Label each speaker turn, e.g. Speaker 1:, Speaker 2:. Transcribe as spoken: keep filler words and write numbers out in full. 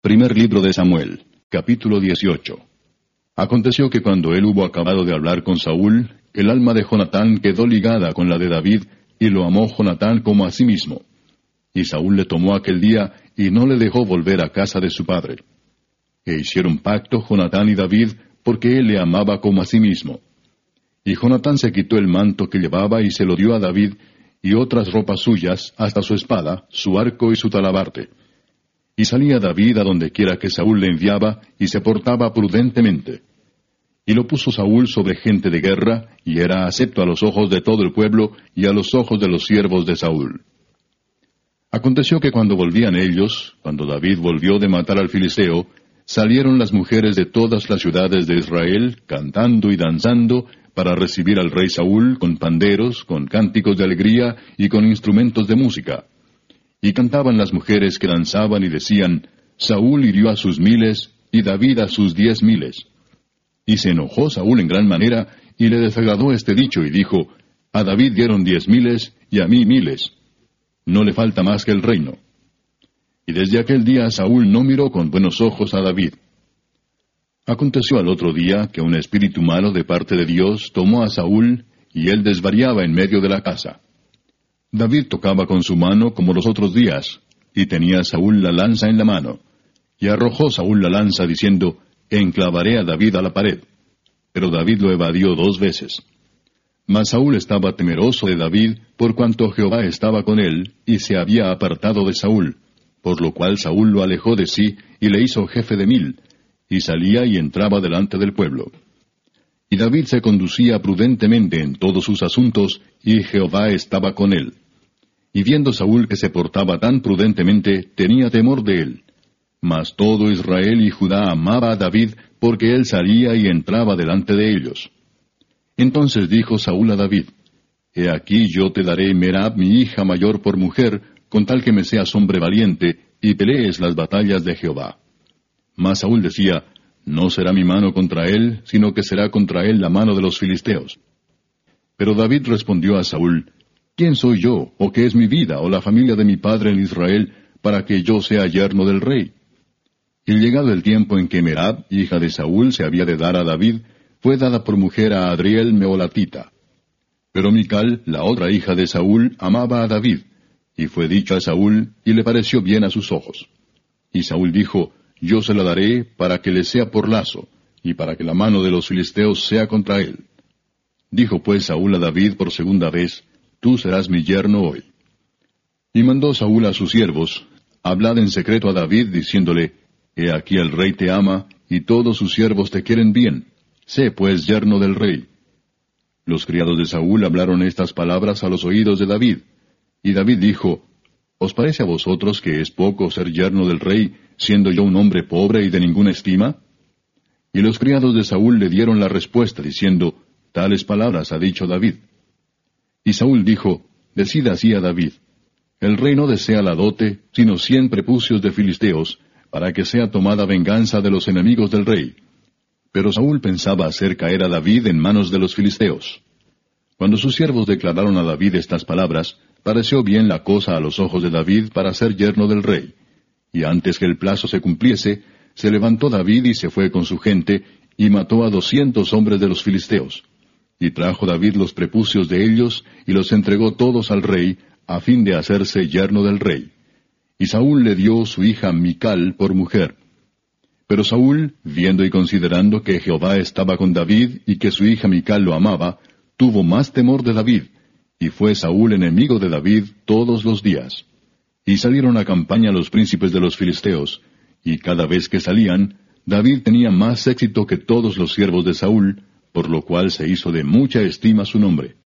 Speaker 1: Primer libro de Samuel, capítulo dieciocho. Aconteció que cuando él hubo acabado de hablar con Saúl, el alma de Jonatán quedó ligada con la de David, y lo amó Jonatán como a sí mismo. Y Saúl le tomó aquel día, y no le dejó volver a casa de su padre. E hicieron pacto Jonatán y David, porque él le amaba como a sí mismo. Y Jonatán se quitó el manto que llevaba y se lo dio a David, y otras ropas suyas, hasta su espada, su arco y su talabarte. Y salía David a donde quiera que Saúl le enviaba, y se portaba prudentemente. Y lo puso Saúl sobre gente de guerra, y era acepto a los ojos de todo el pueblo, y a los ojos de los siervos de Saúl. Aconteció que cuando volvían ellos, cuando David volvió de matar al filisteo, salieron las mujeres de todas las ciudades de Israel, cantando y danzando, para recibir al rey Saúl con panderos, con cánticos de alegría y con instrumentos de música. Y cantaban las mujeres que danzaban y decían, Saúl hirió a sus miles, y David a sus diez miles. Y se enojó Saúl en gran manera, y le desagradó este dicho, y dijo, A David dieron diez miles, y a mí miles. No le falta más que el reino. Y desde aquel día Saúl no miró con buenos ojos a David. Aconteció al otro día que un espíritu malo de parte de Dios tomó a Saúl, y él desvariaba en medio de la casa. David tocaba con su mano como los otros días, y tenía Saúl la lanza en la mano. Y arrojó Saúl la lanza, diciendo, Enclavaré a David a la pared. Pero David lo evadió dos veces. Mas Saúl estaba temeroso de David, por cuanto Jehová estaba con él, y se había apartado de Saúl, por lo cual Saúl lo alejó de sí, y le hizo jefe de mil, y salía y entraba delante del pueblo. Y David se conducía prudentemente en todos sus asuntos, y Jehová estaba con él. Y viendo Saúl que se portaba tan prudentemente, tenía temor de él. Mas todo Israel y Judá amaba a David, porque él salía y entraba delante de ellos. Entonces dijo Saúl a David, He aquí yo te daré Merab mi hija mayor por mujer, con tal que me seas hombre valiente, y pelees las batallas de Jehová. Mas Saúl decía, No será mi mano contra él, sino que será contra él la mano de los filisteos. Pero David respondió a Saúl, ¿Quién soy yo, o qué es mi vida, o la familia de mi padre en Israel, para que yo sea yerno del rey? Y llegado el tiempo en que Merab, hija de Saúl, se había de dar a David, fue dada por mujer a Adriel Meholatita. Pero Mical, la otra hija de Saúl, amaba a David, y fue dicho a Saúl, y le pareció bien a sus ojos. Y Saúl dijo, Yo se la daré para que le sea por lazo, y para que la mano de los filisteos sea contra él. Dijo pues Saúl a David por segunda vez, Tú serás mi yerno hoy. Y mandó Saúl a sus siervos, Hablad en secreto a David, diciéndole, He aquí el rey te ama, y todos sus siervos te quieren bien. Sé pues yerno del rey. Los criados de Saúl hablaron estas palabras a los oídos de David. Y David dijo, ¿Os parece a vosotros que es poco ser yerno del rey, siendo yo un hombre pobre y de ninguna estima? Y los criados de Saúl le dieron la respuesta, diciendo, Tales palabras ha dicho David. Y Saúl dijo, Decid así a David, El rey no desea la dote, sino cien prepucios de filisteos, para que sea tomada venganza de los enemigos del rey. Pero Saúl pensaba hacer caer a David en manos de los filisteos. Cuando sus siervos declararon a David estas palabras, pareció bien la cosa a los ojos de David para ser yerno del rey. Y antes que el plazo se cumpliese, se levantó David y se fue con su gente, y mató a doscientos hombres de los filisteos. Y trajo David los prepucios de ellos, y los entregó todos al rey, a fin de hacerse yerno del rey. Y Saúl le dio su hija Mical por mujer. Pero Saúl, viendo y considerando que Jehová estaba con David, y que su hija Mical lo amaba, tuvo más temor de David, y fue Saúl enemigo de David todos los días. Y salieron a campaña los príncipes de los filisteos, y cada vez que salían, David tenía más éxito que todos los siervos de Saúl, por lo cual se hizo de mucha estima su nombre.